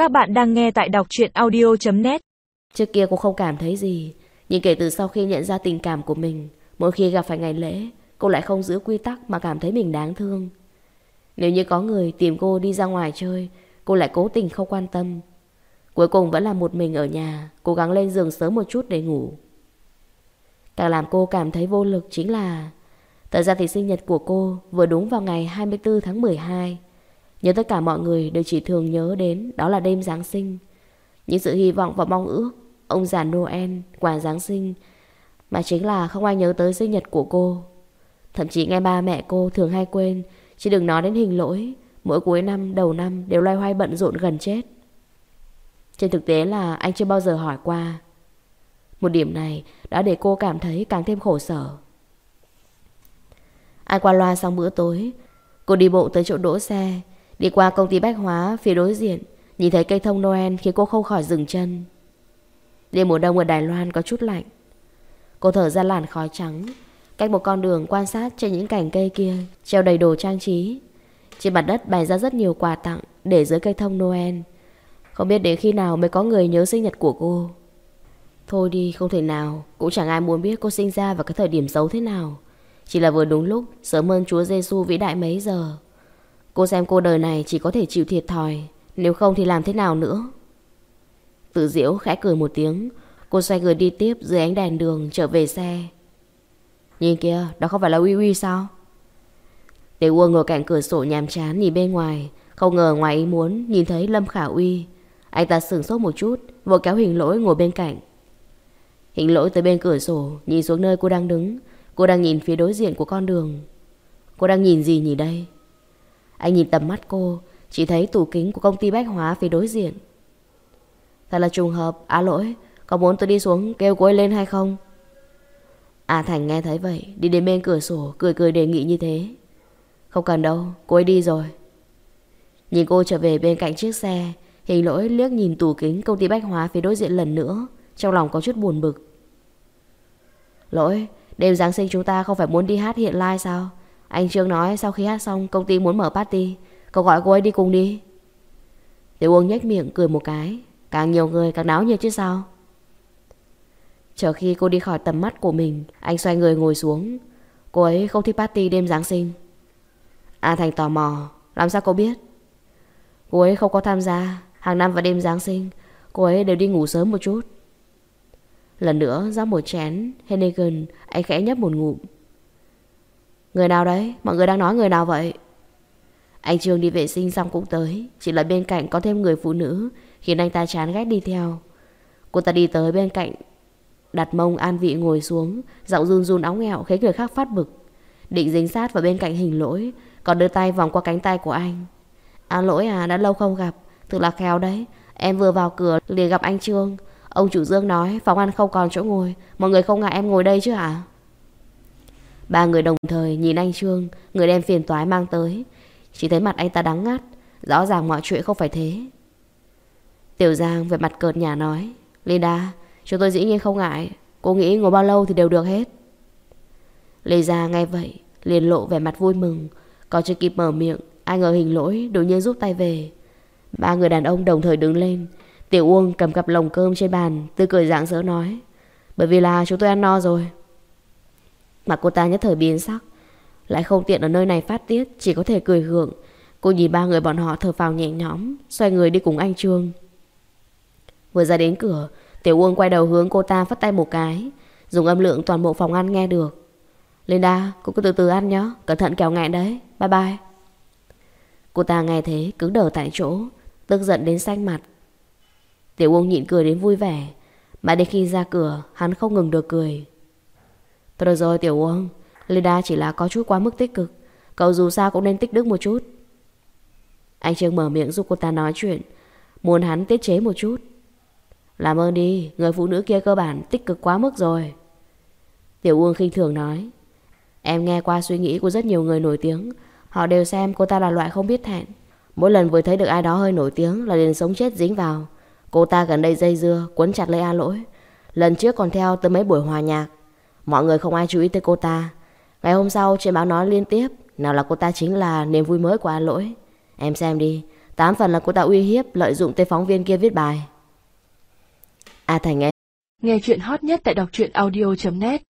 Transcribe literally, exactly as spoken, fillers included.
Các bạn đang nghe tại đọc truyện audio chấm net. Trước kia cô không cảm thấy gì, nhưng kể từ sau khi nhận ra tình cảm của mình, mỗi khi gặp phải ngày lễ, cô lại không giữ quy tắc mà cảm thấy mình đáng thương. Nếu như có người tìm cô đi ra ngoài chơi, cô lại cố tình không quan tâm. Cuối cùng vẫn là một mình ở nhà, cố gắng lên giường sớm một chút để ngủ. Càng làm cô cảm thấy vô lực chính là thật ra thì sinh nhật của cô vừa đúng vào ngày hai mươi tư tháng mười hai. Nhưng tất cả mọi người đều chỉ thường nhớ đến đó là đêm Giáng sinh. Những sự hy vọng và mong ước, ông già Noel, quà Giáng sinh, mà chính là không ai nhớ tới sinh nhật của cô. Thậm chí ngay ba mẹ cô thường hay quên, chứ đừng nói đến Hình Lỗi. Mỗi cuối năm, đầu năm đều loay hoay bận rộn gần chết. Trên thực tế là anh chưa bao giờ hỏi qua. Một điểm này đã để cô cảm thấy càng thêm khổ sở. Ai qua loa xong bữa tối, cô đi bộ tới chỗ đỗ xe, đi qua công ty bách hóa phía đối diện, nhìn thấy cây thông Noel khiến cô không khỏi dừng chân. Đêm mùa đông ở Đài Loan có chút lạnh. Cô thở ra làn khói trắng, cách một con đường quan sát trên những cành cây kia treo đầy đồ trang trí. Trên mặt đất bày ra rất nhiều quà tặng để dưới cây thông Noel. Không biết đến khi nào mới có người nhớ sinh nhật của cô. Thôi đi, không thể nào. Cũng chẳng ai muốn biết cô sinh ra vào cái thời điểm xấu thế nào. Chỉ là vừa đúng lúc, sớm hơn Chúa Giêsu vĩ đại mấy giờ. Cô xem cô đời này chỉ có thể chịu thiệt thòi, nếu không thì làm thế nào nữa. Tự giễu khẽ cười một tiếng, cô xoay người đi tiếp dưới ánh đèn đường trở về xe. Nhìn kìa, đó không phải là Uy Uy sao? Tiểu Uông ngồi cạnh cửa sổ nhàm chán nhìn bên ngoài, không ngờ ngoài ý muốn nhìn thấy Lâm Khả Uy. Anh ta sửng sốt một chút, vội kéo Hình Lỗi ngồi bên cạnh. Hình Lỗi tới bên cửa sổ, nhìn xuống nơi cô đang đứng. Cô đang nhìn phía đối diện của con đường. Cô đang nhìn gì nhỉ đây? Anh nhìn tầm mắt cô, chỉ thấy tủ kính của công ty bách hóa phía đối diện. Thật là trùng hợp. À Lỗi, có muốn tôi đi xuống kêu cô ấy lên hay không? À Thành nghe thấy vậy, đi đến bên cửa sổ, cười cười đề nghị như thế. Không cần đâu, cô ấy đi rồi. Nhìn cô trở về bên cạnh chiếc xe, Hình Lỗi liếc nhìn tủ kính công ty bách hóa phía đối diện lần nữa, trong lòng có chút buồn bực. Lỗi, đêm Giáng sinh chúng ta không phải muốn đi hát hiện live sao? Anh Trương nói sau khi hát xong công ty muốn mở party, cậu gọi cô ấy đi cùng đi. Tiểu Uông nhếch miệng cười một cái. Càng nhiều người càng náo nhiệt chứ sao. Chờ khi cô đi khỏi tầm mắt của mình, anh xoay người ngồi xuống. Cô ấy không thích party đêm Giáng sinh. A Thành tò mò. Làm sao cô biết? Cô ấy không có tham gia. Hàng năm vào đêm Giáng sinh cô ấy đều đi ngủ sớm một chút. Lần nữa rót một chén Heineken, anh khẽ nhấp một ngụm. Người nào đấy? Mọi người đang nói người nào vậy? Anh Trương đi vệ sinh xong cũng tới. Chỉ là bên cạnh có thêm người phụ nữ khiến anh ta chán ghét đi theo. Cô ta đi tới bên cạnh, đặt mông an vị ngồi xuống, giọng run run óng ẹo khiến người khác phát bực. Định dính sát vào bên cạnh Hình Lỗi, còn đưa tay vòng qua cánh tay của anh. À Lỗi à, đã lâu không gặp, thực là khéo đấy. Em vừa vào cửa liền gặp anh Trương. Ông chủ Dương nói phòng ăn không còn chỗ ngồi, mọi người không ngại em ngồi đây chứ hả? Ba người đồng thời nhìn anh Trương, người đem phiền toái mang tới. Chỉ thấy mặt anh ta đắng ngắt, rõ ràng mọi chuyện không phải thế. Tiểu Giang về mặt cợt nhả nói, Linda, chúng tôi dĩ nhiên không ngại. Cô nghĩ ngồi bao lâu thì đều được hết. Lê Gia nghe vậy liền lộ vẻ mặt vui mừng. Còn chưa kịp mở miệng, ai ngờ Hình Lỗi đột nhiên rút tay về. Ba người đàn ông đồng thời đứng lên. Tiểu Uông cầm cặp lồng cơm trên bàn, tươi cười rạng rỡ nói, bởi vì là chúng tôi ăn no rồi. Mà cô ta nhất thời biến sắc, lại không tiện ở nơi này phát tiết, chỉ có thể cười gượng. Cô nhìn ba người bọn họ thở phào nhẹ nhõm, xoay người đi cùng anh Trương. Vừa ra đến cửa, Tiểu Uông quay đầu hướng cô ta phất tay một cái, dùng âm lượng toàn bộ phòng ăn nghe được. Linda, cô cứ từ từ ăn nhé, cẩn thận kẻo nghẹn đấy, bye bye. Cô ta nghe thế cứng đờ tại chỗ, tức giận đến xanh mặt. Tiểu Uông nhịn cười đến vui vẻ, mà đến khi ra cửa hắn không ngừng được cười. Thôi được rồi Tiểu Uông, Linda chỉ là có chút quá mức tích cực, cậu dù sao cũng nên tích đức một chút. Anh Trương mở miệng giúp cô ta nói chuyện, muốn hắn tiết chế một chút. Làm ơn đi, người phụ nữ kia cơ bản tích cực quá mức rồi. Tiểu Uông khinh thường nói, em nghe qua suy nghĩ của rất nhiều người nổi tiếng, họ đều xem cô ta là loại không biết thẹn. Mỗi lần vừa thấy được ai đó hơi nổi tiếng là liền sống chết dính vào. Cô ta gần đây dây dưa quấn chặt lấy A Lỗi, lần trước còn theo tới mấy buổi hòa nhạc. Mọi người không ai chú ý tới cô ta. Ngày hôm sau trên báo nói liên tiếp, nào là cô ta chính là niềm vui mới của A Lỗi. Em xem đi, Tám phần là cô ta uy hiếp, lợi dụng tên phóng viên kia viết bài. A Thành nghe Nghe chuyện hot nhất tại đọc truyện audio chấm net.